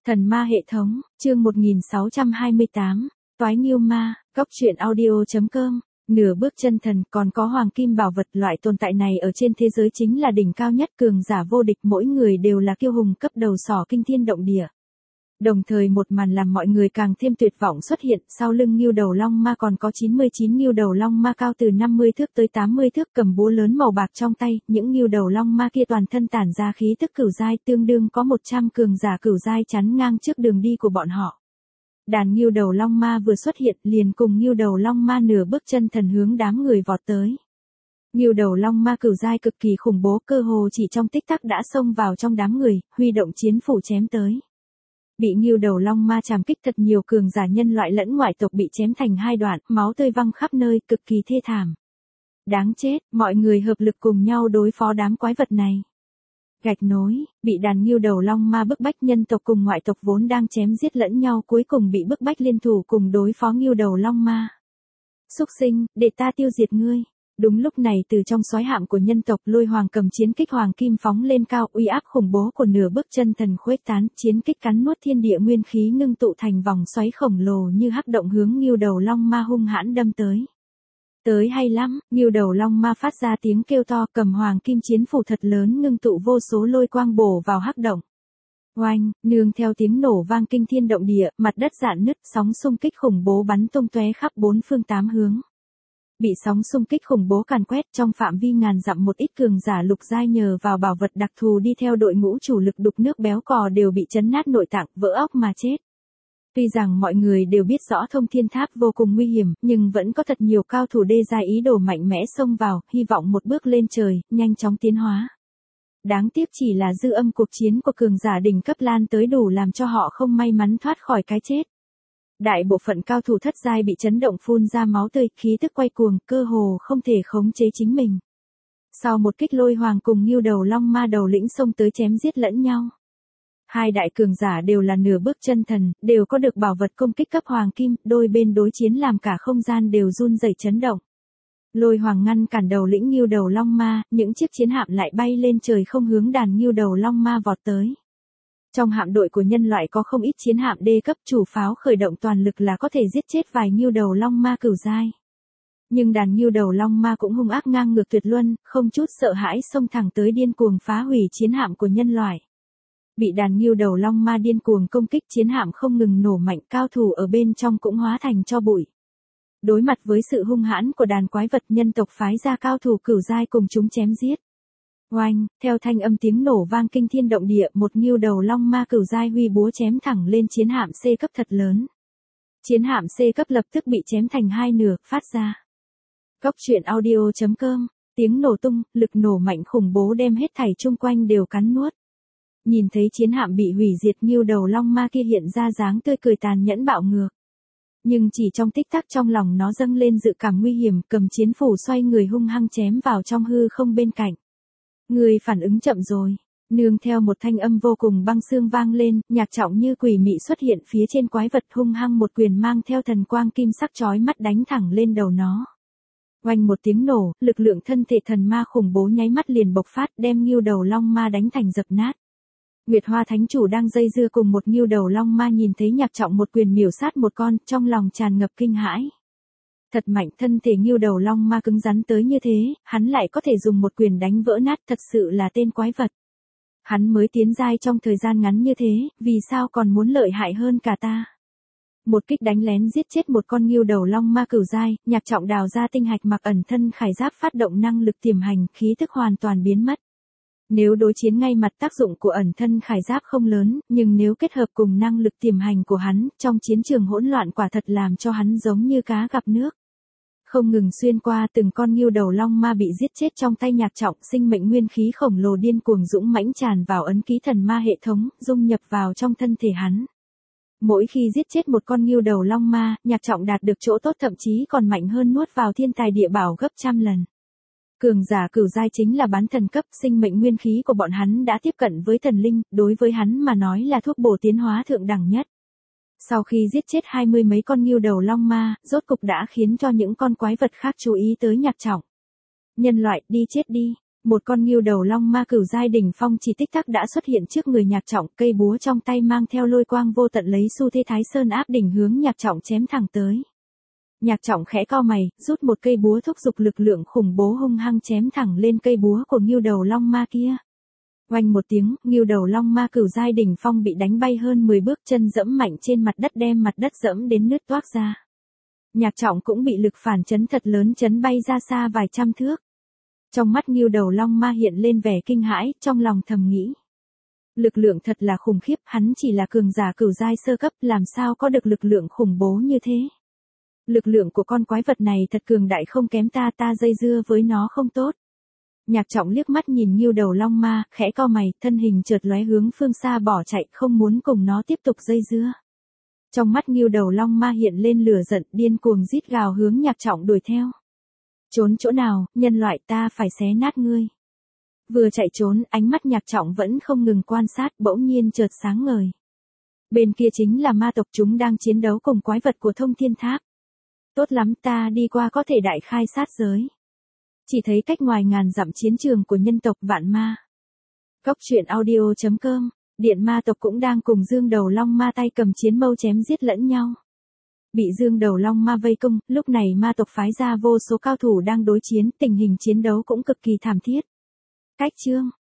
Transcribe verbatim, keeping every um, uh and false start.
Thần ma hệ thống, chương một nghìn sáu trăm hai mươi tám, Toái Nghiêu Ma, Góc truyện audio chấm com, nửa bước chân thần, còn có hoàng kim bảo vật. Loại tồn tại này ở trên thế giới chính là đỉnh cao nhất, cường giả vô địch, mỗi người đều là kiêu hùng cấp đầu sỏ kinh thiên động địa. Đồng thời một màn làm mọi người càng thêm tuyệt vọng xuất hiện, sau lưng Ngưu Đầu Long Ma còn có chín mươi chín Ngưu Đầu Long Ma cao từ năm mươi thước tới tám mươi thước, cầm búa lớn màu bạc trong tay. Những Ngưu Đầu Long Ma kia toàn thân tản ra khí tức cửu giai, tương đương có một trăm cường giả cửu giai chắn ngang trước đường đi của bọn họ. Đàn Ngưu Đầu Long Ma vừa xuất hiện, liền cùng Ngưu Đầu Long Ma nửa bước chân thần hướng đám người vọt tới. Ngưu Đầu Long Ma cửu giai cực kỳ khủng bố, cơ hồ chỉ trong tích tắc đã xông vào trong đám người, huy động chiến phủ chém tới. Bị Ngưu Đầu Long Ma chảm kích, thật nhiều cường giả nhân loại lẫn ngoại tộc bị chém thành hai đoạn, máu tươi văng khắp nơi, cực kỳ thê thảm. Đáng chết, mọi người hợp lực cùng nhau đối phó đám quái vật này. Gạch nối, bị đàn Ngưu Đầu Long Ma bức bách, nhân tộc cùng ngoại tộc vốn đang chém giết lẫn nhau cuối cùng bị bức bách liên thủ cùng đối phó Ngưu Đầu Long Ma. Súc sinh, để ta tiêu diệt ngươi. Đúng lúc này từ trong soái hạm của nhân tộc, Lôi Hoàng cầm chiến kích hoàng kim phóng lên cao, uy áp khủng bố của nửa bước chân thần khuếch tán, chiến kích cắn nuốt thiên địa nguyên khí, ngưng tụ thành vòng xoáy khổng lồ như hắc động hướng Ngưu Đầu Long Ma hung hãn đâm tới. Tới hay lắm, Ngưu Đầu Long Ma phát ra tiếng kêu to, cầm hoàng kim chiến phủ thật lớn ngưng tụ vô số lôi quang bổ vào hắc động. Oanh, nương theo tiếng nổ vang kinh thiên động địa, mặt đất rạn nứt, sóng xung kích khủng bố bắn tung tóe khắp bốn phương tám hướng. Bị sóng xung kích khủng bố càn quét, trong phạm vi ngàn dặm một ít cường giả lục giai nhờ vào bảo vật đặc thù đi theo đội ngũ chủ lực đục nước béo cò đều bị chấn nát nội tạng, vỡ óc mà chết. Tuy rằng mọi người đều biết rõ thông thiên tháp vô cùng nguy hiểm, nhưng vẫn có thật nhiều cao thủ đê giai ý đồ mạnh mẽ xông vào, hy vọng một bước lên trời, nhanh chóng tiến hóa. Đáng tiếc chỉ là dư âm cuộc chiến của cường giả đỉnh cấp lan tới đủ làm cho họ không may mắn thoát khỏi cái chết. Đại bộ phận cao thủ thất giai bị chấn động phun ra máu tươi, khí tức quay cuồng, cơ hồ không thể khống chế chính mình. Sau một kích, Lôi Hoàng cùng Ngưu Đầu Long Ma đầu lĩnh xông tới chém giết lẫn nhau. Hai đại cường giả đều là nửa bước chân thần, đều có được bảo vật công kích cấp hoàng kim, đôi bên đối chiến làm cả không gian đều run rẩy chấn động. Lôi Hoàng ngăn cản đầu lĩnh Ngưu Đầu Long Ma, những chiếc chiến hạm lại bay lên trời không hướng đàn Ngưu Đầu Long Ma vọt tới. Trong hạm đội của nhân loại có không ít chiến hạm đê cấp, chủ pháo khởi động toàn lực là có thể giết chết vài Ngưu Đầu Long Ma cửu giai. Nhưng đàn Ngưu Đầu Long Ma cũng hung ác ngang ngược tuyệt luân, không chút sợ hãi xông thẳng tới điên cuồng phá hủy chiến hạm của nhân loại. Bị đàn Ngưu Đầu Long Ma điên cuồng công kích, chiến hạm không ngừng nổ mạnh, cao thủ ở bên trong cũng hóa thành tro bụi. Đối mặt với sự hung hãn của đàn quái vật, nhân tộc phái ra cao thủ cửu giai cùng chúng chém giết. Oanh, theo thanh âm tiếng nổ vang kinh thiên động địa, một Ngưu Đầu Long Ma cửu giai huy búa chém thẳng lên chiến hạm C cấp thật lớn. Chiến hạm C cấp lập tức bị chém thành hai nửa, phát ra. Góc truyện audio chấm com, tiếng nổ tung, lực nổ mạnh khủng bố đem hết thảy chung quanh đều cắn nuốt. Nhìn thấy chiến hạm bị hủy diệt, Ngưu Đầu Long Ma kia hiện ra dáng tươi cười tàn nhẫn bạo ngược. Nhưng chỉ trong tích tắc trong lòng nó dâng lên dự cảm nguy hiểm, cầm chiến phủ xoay người hung hăng chém vào trong hư không bên cạnh. Người phản ứng chậm rồi. Nương theo một thanh âm vô cùng băng xương vang lên, Nhạc Trọng như quỷ mị xuất hiện phía trên quái vật, hung hăng một quyền mang theo thần quang kim sắc chói mắt đánh thẳng lên đầu nó. Oanh một tiếng nổ, lực lượng thân thể thần ma khủng bố nháy mắt liền bộc phát, đem Ngưu Đầu Long Ma đánh thành dập nát. Nguyệt Hoa Thánh Chủ đang dây dưa cùng một Ngưu Đầu Long Ma nhìn thấy Nhạc Trọng một quyền miểu sát một con, trong lòng tràn ngập kinh hãi. Thật mạnh, thân thể Ngưu Đầu Long Ma cứng rắn tới như thế, hắn lại có thể dùng một quyền đánh vỡ nát, thật sự là tên quái vật. Hắn mới tiến giai trong thời gian ngắn như thế, vì sao còn muốn lợi hại hơn cả ta? Một kích đánh lén giết chết một con Ngưu Đầu Long Ma cửu giai, Nhạc Trọng đào ra tinh hạch mặc ẩn thân khải giáp, phát động năng lực tiềm hành, khí tức hoàn toàn biến mất. Nếu đối chiến ngay mặt, tác dụng của ẩn thân khải giáp không lớn, nhưng nếu kết hợp cùng năng lực tiềm hành của hắn, trong chiến trường hỗn loạn quả thật làm cho hắn giống như cá gặp nước. Không ngừng xuyên qua từng con Ngưu Đầu Long Ma bị giết chết trong tay Nhạc Trọng, sinh mệnh nguyên khí khổng lồ điên cuồng dũng mãnh tràn vào ấn ký thần ma hệ thống, dung nhập vào trong thân thể hắn. Mỗi khi giết chết một con Ngưu Đầu Long Ma, Nhạc Trọng đạt được chỗ tốt, thậm chí còn mạnh hơn nuốt vào thiên tài địa bảo gấp trăm lần. Cường giả cửu giai chính là bán thần cấp, sinh mệnh nguyên khí của bọn hắn đã tiếp cận với thần linh, đối với hắn mà nói là thuốc bổ tiến hóa thượng đẳng nhất. Sau khi giết chết hai mươi mấy con Ngưu Đầu Long Ma, rốt cục đã khiến cho những con quái vật khác chú ý tới Nhạc Trọng. Nhân loại, đi chết đi. Một con ngưu đầu long ma cửu giai đỉnh phong chỉ tích tắc đã xuất hiện trước người Nhạc Trọng, cây búa trong tay mang theo lôi quang vô tận lấy xu thế Thái Sơn áp đỉnh hướng Nhạc Trọng chém thẳng tới. Nhạc Trọng khẽ cau mày, rút một cây búa thúc giục lực lượng khủng bố hung hăng chém thẳng lên cây búa của ngưu đầu long ma kia. Oanh một tiếng, ngưu đầu long ma cửu giai đỉnh phong bị đánh bay hơn mười bước, chân dẫm mạnh trên mặt đất đem mặt đất dẫm đến nứt toác ra. Nhạc Trọng cũng bị lực phản chấn thật lớn chấn bay ra xa vài trăm thước. Trong mắt ngưu đầu long ma hiện lên vẻ kinh hãi, trong lòng thầm nghĩ. Lực lượng thật là khủng khiếp, hắn chỉ là cường giả cửu giai sơ cấp, làm sao có được lực lượng khủng bố như thế. Lực lượng của con quái vật này thật cường đại không kém ta, ta dây dưa với nó không tốt. Nhạc Trọng liếc mắt nhìn ngưu đầu long ma, khẽ cau mày, thân hình chợt lóe hướng phương xa bỏ chạy, không muốn cùng nó tiếp tục dây dưa. Trong mắt ngưu đầu long ma hiện lên lửa giận, điên cuồng rít gào hướng Nhạc Trọng đuổi theo. Trốn chỗ nào, nhân loại, ta phải xé nát ngươi. Vừa chạy trốn, ánh mắt Nhạc Trọng vẫn không ngừng quan sát, bỗng nhiên chợt sáng ngời. Bên kia chính là ma tộc, chúng đang chiến đấu cùng quái vật của Thông Thiên Tháp. Tốt lắm, ta đi qua có thể đại khai sát giới. Chỉ thấy cách ngoài ngàn dặm chiến trường của nhân tộc Vạn Ma. Cốc truyện audio chấm com, Điện Ma tộc cũng đang cùng Dương Đầu Long Ma tay cầm chiến mâu chém giết lẫn nhau. Bị Dương Đầu Long Ma vây công, lúc này ma tộc phái ra vô số cao thủ đang đối chiến, tình hình chiến đấu cũng cực kỳ thảm thiết. Cách chương